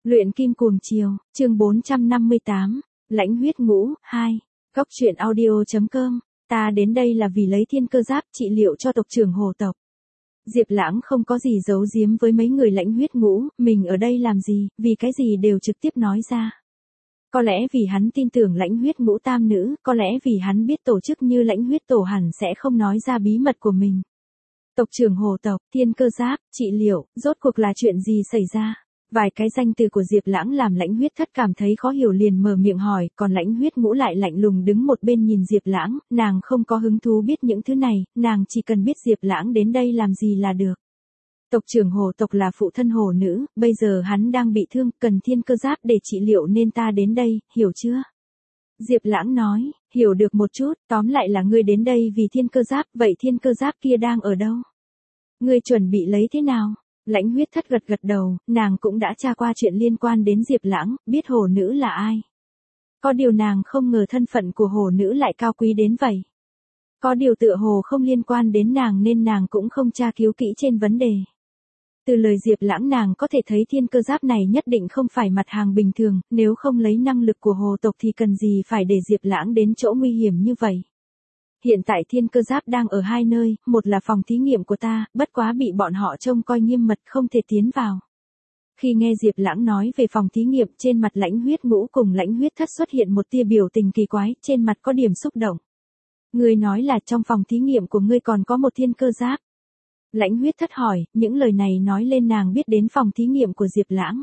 Luyện kim cuồng chiều, chương 458, lãnh huyết ngũ, 2. Góc truyện audio.com, ta đến đây là vì lấy thiên cơ giáp trị liệu cho tộc trưởng Hồ tộc. Diệp Lãng không có gì giấu giếm với mấy người lãnh huyết ngũ, mình ở đây làm gì, vì cái gì đều trực tiếp nói ra. Có lẽ vì hắn tin tưởng lãnh huyết ngũ tam nữ, có lẽ vì hắn biết tổ chức như lãnh huyết tổ hẳn sẽ không nói ra bí mật của mình. Tộc trưởng Hồ tộc, thiên cơ giáp, trị liệu, rốt cuộc là chuyện gì xảy ra? Vài cái danh từ của Diệp Lãng làm lãnh huyết thất cảm thấy khó hiểu liền mở miệng hỏi, còn lãnh huyết ngũ lại lạnh lùng đứng một bên nhìn Diệp Lãng, nàng không có hứng thú biết những thứ này, nàng chỉ cần biết Diệp Lãng đến đây làm gì là được. Tộc trưởng Hồ tộc là phụ thân Hồ nữ, bây giờ hắn đang bị thương, cần thiên cơ giáp để trị liệu nên ta đến đây, hiểu chưa? Diệp Lãng nói, hiểu được một chút, tóm lại là ngươi đến đây vì thiên cơ giáp, vậy thiên cơ giáp kia đang ở đâu? Ngươi chuẩn bị lấy thế nào? Lãnh huyết thất gật gật đầu, nàng cũng đã tra qua chuyện liên quan đến Diệp Lãng, biết Hồ nữ là ai. Có điều nàng không ngờ thân phận của Hồ nữ lại cao quý đến vậy. Có điều tựa hồ không liên quan đến nàng nên nàng cũng không tra cứu kỹ trên vấn đề. Từ lời Diệp Lãng nàng có thể thấy thiên cơ giáp này nhất định không phải mặt hàng bình thường, nếu không lấy năng lực của Hồ tộc thì cần gì phải để Diệp Lãng đến chỗ nguy hiểm như vậy. Hiện tại thiên cơ giáp đang ở hai nơi, một là phòng thí nghiệm của ta, bất quá bị bọn họ trông coi nghiêm mật không thể tiến vào. Khi nghe Diệp Lãng nói về phòng thí nghiệm, trên mặt lãnh huyết ngũ cùng lãnh huyết thất xuất hiện một tia biểu tình kỳ quái, trên mặt có điểm xúc động. Ngươi nói là trong phòng thí nghiệm của ngươi còn có một thiên cơ giáp. Lãnh huyết thất hỏi, những lời này nói lên nàng biết đến phòng thí nghiệm của Diệp Lãng.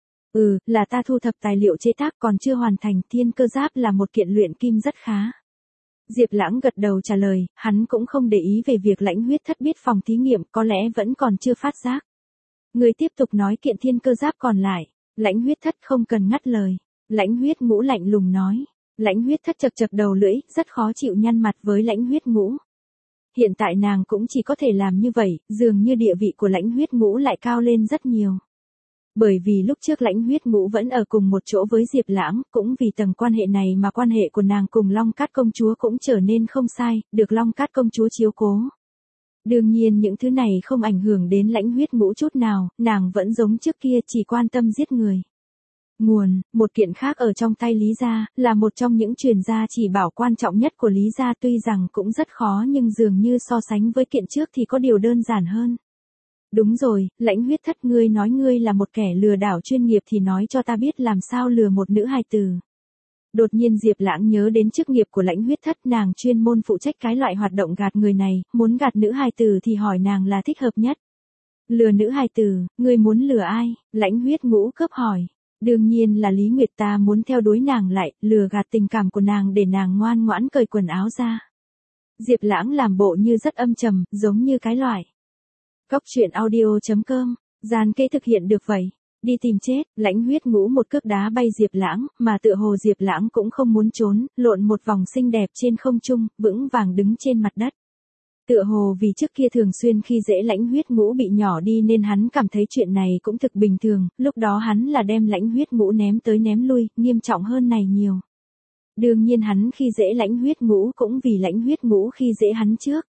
Là ta thu thập tài liệu chế tác còn chưa hoàn thành, thiên cơ giáp là một kiện luyện kim rất khá. Diệp Lãng gật đầu trả lời, hắn cũng không để ý về việc lãnh huyết thất biết phòng thí nghiệm, có lẽ vẫn còn chưa phát giác. Người tiếp tục nói kiện thiên cơ giáp còn lại, lãnh huyết thất không cần ngắt lời. Lãnh huyết ngũ lạnh lùng nói, lãnh huyết thất chật chật đầu lưỡi, rất khó chịu nhăn mặt với lãnh huyết ngũ. Hiện tại nàng cũng chỉ có thể làm như vậy, dường như địa vị của lãnh huyết ngũ lại cao lên rất nhiều. Bởi vì lúc trước lãnh huyết ngũ vẫn ở cùng một chỗ với Diệp Lãng, cũng vì tầng quan hệ này mà quan hệ của nàng cùng Long Cát công chúa cũng trở nên không sai, được Long Cát công chúa chiếu cố. Đương nhiên những thứ này không ảnh hưởng đến lãnh huyết ngũ chút nào, nàng vẫn giống trước kia chỉ quan tâm giết người. Nguồn, một kiện khác ở trong tay Lý gia, là một trong những truyền gia chỉ bảo quan trọng nhất của Lý gia, tuy rằng cũng rất khó nhưng dường như so sánh với kiện trước thì có điều đơn giản hơn. Đúng rồi, lãnh huyết thất, ngươi nói ngươi là một kẻ lừa đảo chuyên nghiệp thì nói cho ta biết làm sao lừa một nữ hài tử. Đột nhiên Diệp Lãng nhớ đến chức nghiệp của lãnh huyết thất, nàng chuyên môn phụ trách cái loại hoạt động gạt người này, muốn gạt nữ hài tử thì hỏi nàng là thích hợp nhất. Lừa nữ hài tử, ngươi muốn lừa ai? Lãnh huyết ngũ cấp hỏi. Đương nhiên là Lý Nguyệt, ta muốn theo đuổi nàng lại, lừa gạt tình cảm của nàng để nàng ngoan ngoãn cởi quần áo ra. Diệp Lãng làm bộ như rất âm trầm, giống như cái loại. Góc truyện audio.com, gian kê thực hiện được vậy. Đi tìm chết, lãnh huyết ngũ một cước đá bay Diệp Lãng, mà tựa hồ Diệp Lãng cũng không muốn trốn, lộn một vòng xinh đẹp trên không trung, vững vàng đứng trên mặt đất. Tựa hồ vì trước kia thường xuyên khi dễ lãnh huyết ngũ bị nhỏ đi nên hắn cảm thấy chuyện này cũng thực bình thường, lúc đó hắn là đem lãnh huyết ngũ ném tới ném lui, nghiêm trọng hơn này nhiều. Đương nhiên hắn khi dễ lãnh huyết ngũ cũng vì lãnh huyết ngũ khi dễ hắn trước.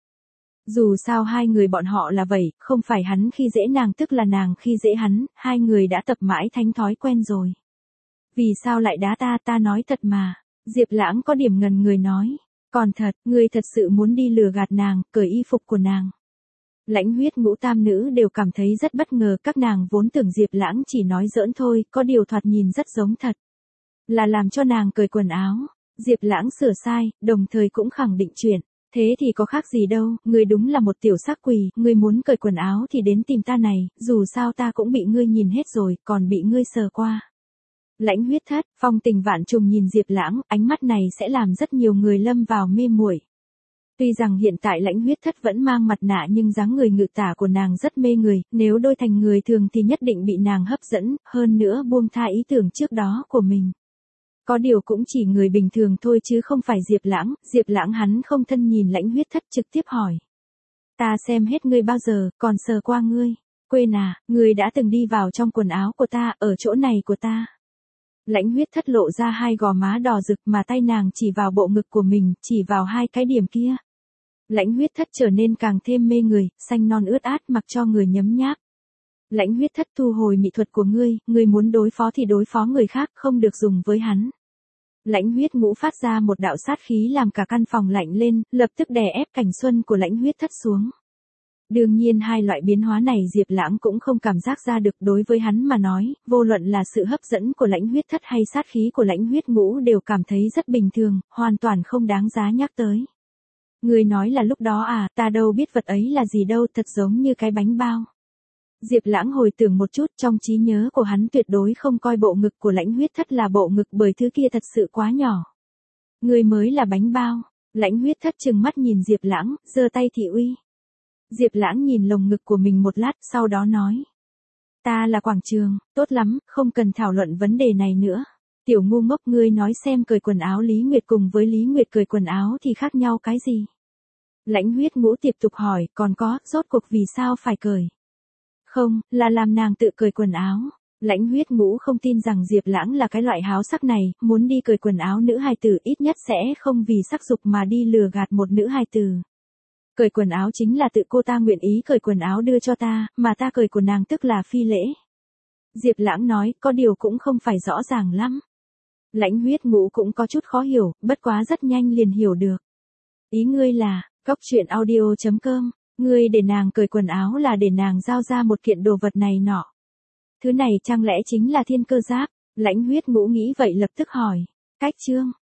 Dù sao hai người bọn họ là vậy, không phải hắn khi dễ nàng tức là nàng khi dễ hắn, hai người đã tập mãi thành thói quen rồi. Vì sao lại đá ta, ta nói thật mà. Diệp Lãng có điểm ngần người nói. Còn thật, ngươi thật sự muốn đi lừa gạt nàng, cởi y phục của nàng. Lãnh huyết ngũ tam nữ đều cảm thấy rất bất ngờ, các nàng vốn tưởng Diệp Lãng chỉ nói giỡn thôi, có điều thoạt nhìn rất giống thật. Là làm cho nàng cởi quần áo. Diệp Lãng sửa sai, đồng thời cũng khẳng định chuyện. Thế thì có khác gì đâu, ngươi đúng là một tiểu sắc quỷ, ngươi muốn cởi quần áo thì đến tìm ta này, dù sao ta cũng bị ngươi nhìn hết rồi, còn bị ngươi sờ qua. Lãnh huyết thất, phong tình vạn trùng nhìn Diệp Lãng, ánh mắt này sẽ làm rất nhiều người lâm vào mê muội. Tuy rằng hiện tại lãnh huyết thất vẫn mang mặt nạ nhưng dáng người ngự tả của nàng rất mê người, nếu đôi thành người thường thì nhất định bị nàng hấp dẫn, hơn nữa buông tha ý tưởng trước đó của mình. Có điều cũng chỉ người bình thường thôi chứ không phải Diệp Lãng hắn không thân nhìn lãnh huyết thất trực tiếp hỏi. Ta xem hết ngươi bao giờ, còn sờ qua ngươi. Quên à, ngươi đã từng đi vào trong quần áo của ta, ở chỗ này của ta. Lãnh huyết thất lộ ra hai gò má đỏ rực mà tay nàng chỉ vào bộ ngực của mình, chỉ vào hai cái điểm kia. Lãnh huyết thất trở nên càng thêm mê người, xanh non ướt át mặc cho người nhấm nháp. Lãnh huyết thất thu hồi mỹ thuật của ngươi muốn đối phó thì đối phó người khác, không được dùng với hắn. Lãnh huyết ngũ phát ra một đạo sát khí làm cả căn phòng lạnh lên, lập tức đè ép cảnh xuân của lãnh huyết thất xuống. Đương nhiên hai loại biến hóa này Diệp Lãng cũng không cảm giác ra được, đối với hắn mà nói, vô luận là sự hấp dẫn của lãnh huyết thất hay sát khí của lãnh huyết ngũ đều cảm thấy rất bình thường, hoàn toàn không đáng giá nhắc tới. Người nói là lúc đó à, ta đâu biết vật ấy là gì đâu, thật giống như cái bánh bao. Diệp Lãng hồi tưởng một chút, trong trí nhớ của hắn tuyệt đối không coi bộ ngực của lãnh huyết thất là bộ ngực bởi thứ kia thật sự quá nhỏ. Người mới là bánh bao. Lãnh huyết thất trừng mắt nhìn Diệp Lãng, giơ tay thị uy. Diệp Lãng nhìn lồng ngực của mình một lát, sau đó nói. Ta là quảng trường, tốt lắm, không cần thảo luận vấn đề này nữa. Tiểu ngu ngốc, ngươi nói xem cởi quần áo Lý Nguyệt cùng với Lý Nguyệt cởi quần áo thì khác nhau cái gì? Lãnh huyết ngũ tiếp tục hỏi, còn có, rốt cuộc vì sao phải cởi? Không, là làm nàng tự cởi quần áo. Lãnh huyết ngũ không tin rằng Diệp Lãng là cái loại háo sắc này, muốn đi cởi quần áo nữ hài tử ít nhất sẽ không vì sắc dục mà đi lừa gạt một nữ hài tử. Cởi quần áo chính là tự cô ta nguyện ý cởi quần áo đưa cho ta, mà ta cởi của nàng tức là phi lễ. Diệp Lãng nói, có điều cũng không phải rõ ràng lắm. Lãnh huyết ngũ cũng có chút khó hiểu, bất quá rất nhanh liền hiểu được. Ý ngươi là, coctruyện.audio.com, ngươi để nàng cởi quần áo là để nàng giao ra một kiện đồ vật này nọ. Thứ này chẳng lẽ chính là thiên cơ giáp? Lãnh huyết ngũ nghĩ vậy lập tức hỏi. Cách chương.